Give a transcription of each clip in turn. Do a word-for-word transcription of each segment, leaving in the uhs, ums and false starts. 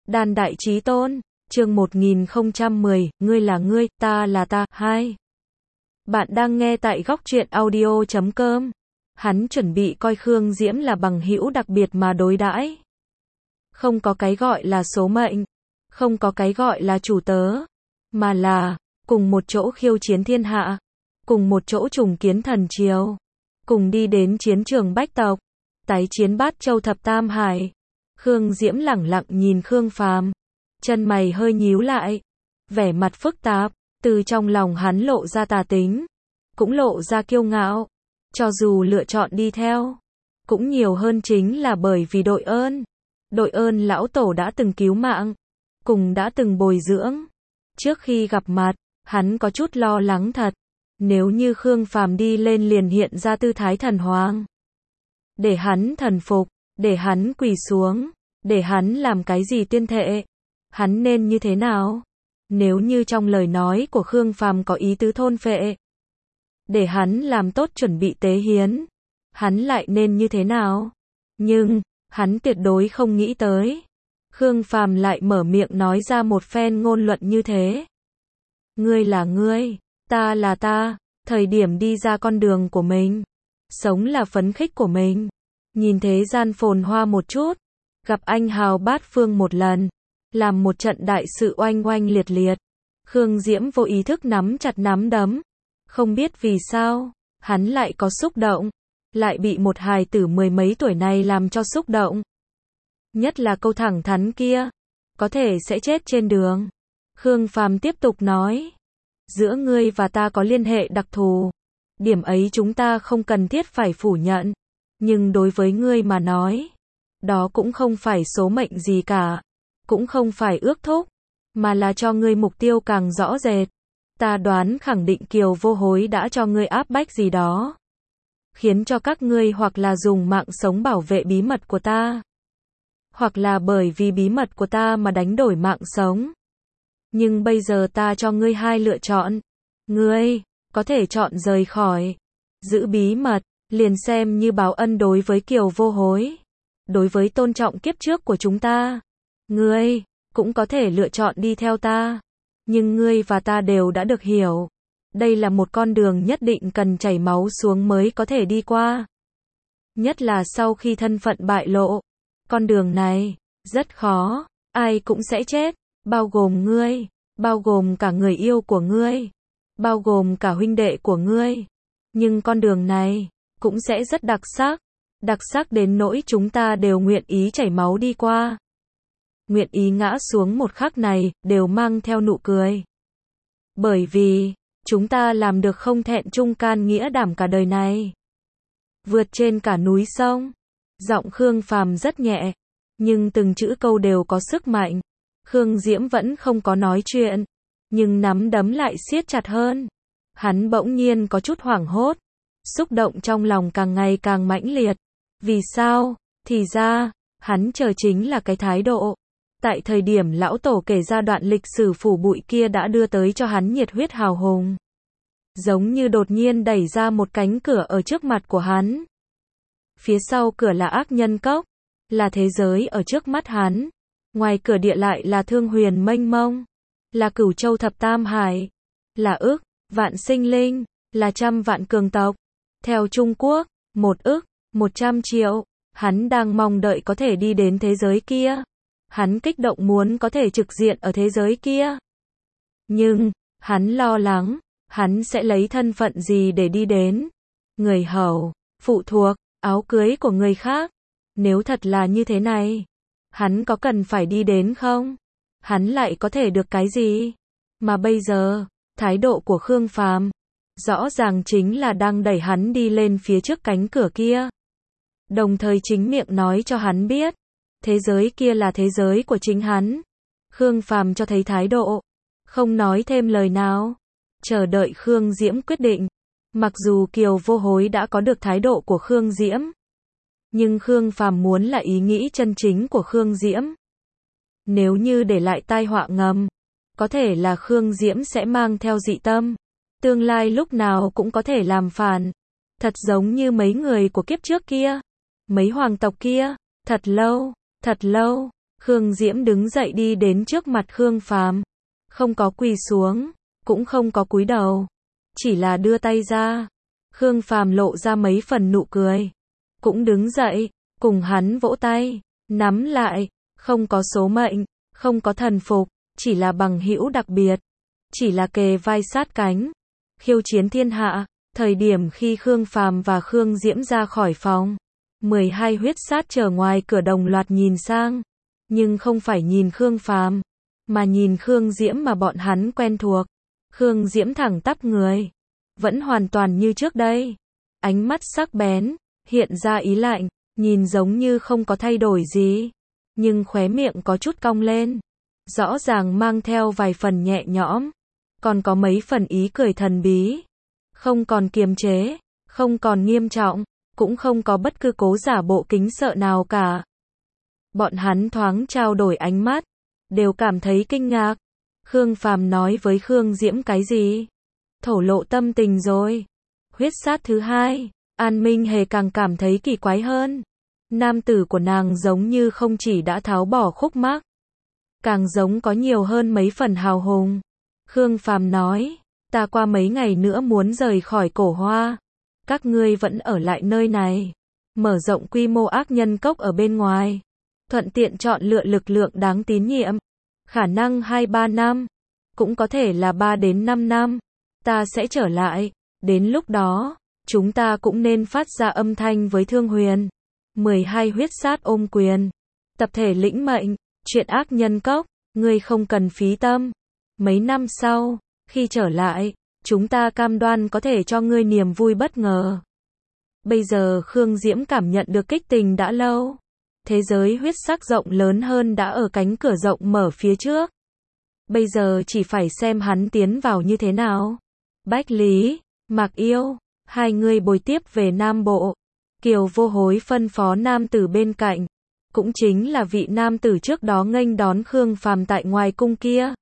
Đàn đại chí tôn, chương một nghìn không trăm mười, ngươi là ngươi, ta là ta, hai. Bạn đang nghe tại góc truyện audio chấm com. Hắn chuẩn bị coi Khương Diễm là bằng hữu đặc biệt mà đối đãi. Không có cái gọi là số mệnh, không có cái gọi là chủ tớ, mà là cùng một chỗ khiêu chiến thiên hạ, cùng một chỗ trùng kiến thần triều, cùng đi đến chiến trường bách tộc, tái chiến bát châu thập tam hải. Khương Diễm lẳng lặng nhìn Khương Phàm, chân mày hơi nhíu lại, vẻ mặt phức tạp, từ trong lòng hắn lộ ra tà tính, cũng lộ ra kiêu ngạo. Cho dù lựa chọn đi theo, cũng nhiều hơn chính là bởi vì đội ơn. Đội ơn lão tổ đã từng cứu mạng, cùng đã từng bồi dưỡng. Trước khi gặp mặt, hắn có chút lo lắng thật, nếu như Khương Phàm đi lên liền hiện ra tư thái thần hoàng, để hắn thần phục, để hắn quỳ xuống, để hắn làm cái gì tuyên thệ, hắn nên như thế nào? Nếu như trong lời nói của Khương Phàm có ý tứ thôn phệ, để hắn làm tốt chuẩn bị tế hiến, hắn lại nên như thế nào? Nhưng, hắn tuyệt đối không nghĩ tới, Khương Phàm lại mở miệng nói ra một phen ngôn luận như thế. Ngươi là ngươi, ta là ta, thời điểm đi ra con đường của mình, sống là phấn khích của mình, nhìn thế gian phồn hoa một chút, gặp anh hào bát phương một lần, làm một trận đại sự oanh oanh liệt liệt. Khương Diễm vô ý thức nắm chặt nắm đấm, không biết vì sao, hắn lại có xúc động, lại bị một hài tử mười mấy tuổi này làm cho xúc động. Nhất là câu thẳng thắn kia, có thể sẽ chết trên đường. Khương Phàm tiếp tục nói, giữa ngươi và ta có liên hệ đặc thù, điểm ấy chúng ta không cần thiết phải phủ nhận, nhưng đối với ngươi mà nói, đó cũng không phải số mệnh gì cả, cũng không phải ước thúc, mà là cho ngươi mục tiêu càng rõ rệt. Ta đoán khẳng định Kiều Vô Hối đã cho ngươi áp bách gì đó, khiến cho các ngươi hoặc là dùng mạng sống bảo vệ bí mật của ta, hoặc là bởi vì bí mật của ta mà đánh đổi mạng sống. Nhưng bây giờ ta cho ngươi hai lựa chọn. Ngươi có thể chọn rời khỏi, giữ bí mật, liền xem như báo ân đối với Kiều Vô Hối, đối với tôn trọng kiếp trước của chúng ta. Ngươi cũng có thể lựa chọn đi theo ta, nhưng ngươi và ta đều đã được hiểu, đây là một con đường nhất định cần chảy máu xuống mới có thể đi qua. Nhất là sau khi thân phận bại lộ, con đường này rất khó, ai cũng sẽ chết, bao gồm ngươi, bao gồm cả người yêu của ngươi, bao gồm cả huynh đệ của ngươi. Nhưng con đường này cũng sẽ rất đặc sắc, đặc sắc đến nỗi chúng ta đều nguyện ý chảy máu đi qua. Nguyện ý ngã xuống một khắc này, đều mang theo nụ cười. Bởi vì, chúng ta làm được không thẹn trung can nghĩa đảm cả đời này. Vượt trên cả núi sông. Giọng Khương Phàm rất nhẹ, nhưng từng chữ câu đều có sức mạnh. Khương Diễm vẫn không có nói chuyện, nhưng nắm đấm lại siết chặt hơn. Hắn bỗng nhiên có chút hoảng hốt, xúc động trong lòng càng ngày càng mãnh liệt. Vì sao? Thì ra, hắn chờ chính là cái thái độ. Tại thời điểm lão tổ kể ra đoạn lịch sử phủ bụi kia đã đưa tới cho hắn nhiệt huyết hào hùng. Giống như đột nhiên đẩy ra một cánh cửa ở trước mặt của hắn. Phía sau cửa là ác nhân cốc, là thế giới ở trước mắt hắn. Ngoài cửa địa lại là thương huyền mênh mông, là cửu châu thập tam hải, là ức, vạn sinh linh, là trăm vạn cường tộc. Theo Trung Quốc, một ức, một trăm triệu, hắn đang mong đợi có thể đi đến thế giới kia. Hắn kích động muốn có thể trực diện ở thế giới kia. Nhưng, hắn lo lắng, hắn sẽ lấy thân phận gì để đi đến? Người hầu, phụ thuộc, áo cưới của người khác. Nếu thật là như thế này, hắn có cần phải đi đến không? Hắn lại có thể được cái gì? Mà bây giờ, thái độ của Khương Phàm rõ ràng chính là đang đẩy hắn đi lên phía trước cánh cửa kia. Đồng thời chính miệng nói cho hắn biết, thế giới kia là thế giới của chính hắn. Khương Phàm cho thấy thái độ, không nói thêm lời nào, chờ đợi Khương Diễm quyết định. Mặc dù Kiều Vô Hối đã có được thái độ của Khương Diễm, nhưng Khương Phàm muốn là ý nghĩ chân chính của Khương Diễm. Nếu như để lại tai họa ngầm, có thể là Khương Diễm sẽ mang theo dị tâm, tương lai lúc nào cũng có thể làm phản. Thật giống như mấy người của kiếp trước kia, mấy hoàng tộc kia, thật lâu, thật lâu, Khương Diễm đứng dậy đi đến trước mặt Khương Phàm, không có quỳ xuống, cũng không có cúi đầu, chỉ là đưa tay ra. Khương Phàm lộ ra mấy phần nụ cười, cũng đứng dậy, cùng hắn vỗ tay, nắm lại, không có số mệnh, không có thần phục, chỉ là bằng hữu đặc biệt, chỉ là kề vai sát cánh, khiêu chiến thiên hạ. Thời điểm khi Khương Phàm và Khương Diễm ra khỏi phòng, mười hai huyết sát chờ ngoài cửa đồng loạt nhìn sang, nhưng không phải nhìn Khương Phàm, mà nhìn Khương Diễm mà bọn hắn quen thuộc. Khương Diễm thẳng tắp người, vẫn hoàn toàn như trước đây, ánh mắt sắc bén, hiện ra ý lạnh, nhìn giống như không có thay đổi gì, nhưng khóe miệng có chút cong lên, rõ ràng mang theo vài phần nhẹ nhõm, còn có mấy phần ý cười thần bí, không còn kiềm chế, không còn nghiêm trọng, cũng không có bất cứ cố giả bộ kính sợ nào cả. Bọn hắn thoáng trao đổi ánh mắt, đều cảm thấy kinh ngạc. Khương Phàm nói với Khương Diễm cái gì? Thổ lộ tâm tình rồi. Huyết sát thứ hai, An Minh Hề càng cảm thấy kỳ quái hơn. Nam tử của nàng giống như không chỉ đã tháo bỏ khúc mắc, càng giống có nhiều hơn mấy phần hào hùng. Khương Phàm nói, ta qua mấy ngày nữa muốn rời khỏi Cổ Hoa. Các ngươi vẫn ở lại nơi này, mở rộng quy mô ác nhân cốc ở bên ngoài, thuận tiện chọn lựa lực lượng đáng tín nhiệm. Khả năng hai ba năm, cũng có thể là ba đến năm năm, ta sẽ trở lại. Đến lúc đó, chúng ta cũng nên phát ra âm thanh với Thương Huyền. mười hai huyết sát ôm quyền, tập thể lĩnh mệnh, chuyện ác nhân cốc, ngươi không cần phí tâm. Mấy năm sau, khi trở lại, chúng ta cam đoan có thể cho ngươi niềm vui bất ngờ. Bây giờ Khương Diễm cảm nhận được kích tình đã lâu. Thế giới huyết sắc rộng lớn hơn đã ở cánh cửa rộng mở phía trước. Bây giờ chỉ phải xem hắn tiến vào như thế nào. Bách Lý, Mạc Yêu, hai người bồi tiếp về Nam Bộ. Kiều Vô Hối phân phó nam tử bên cạnh, cũng chính là vị nam tử trước đó nghênh đón Khương Phàm tại ngoài cung kia.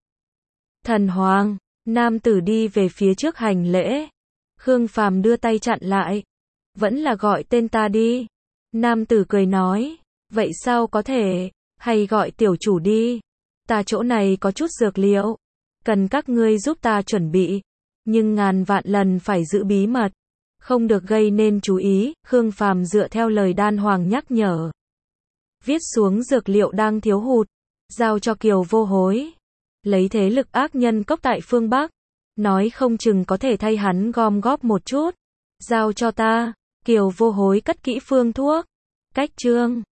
Thần Hoàng, nam tử đi về phía trước hành lễ. Khương Phàm đưa tay chặn lại. Vẫn là gọi tên ta đi. Nam tử cười nói, vậy sao có thể, hay gọi tiểu chủ đi. Ta chỗ này có chút dược liệu, cần các ngươi giúp ta chuẩn bị, nhưng ngàn vạn lần phải giữ bí mật, không được gây nên chú ý. Khương Phàm dựa theo lời Đan Hoàng nhắc nhở, viết xuống dược liệu đang thiếu hụt, giao cho Kiều Vô Hối. Lấy thế lực ác nhân cốc tại phương Bắc, nói không chừng có thể thay hắn gom góp một chút. Giao cho ta. Kiều Vô Hối cất kỹ phương thuốc, cách chương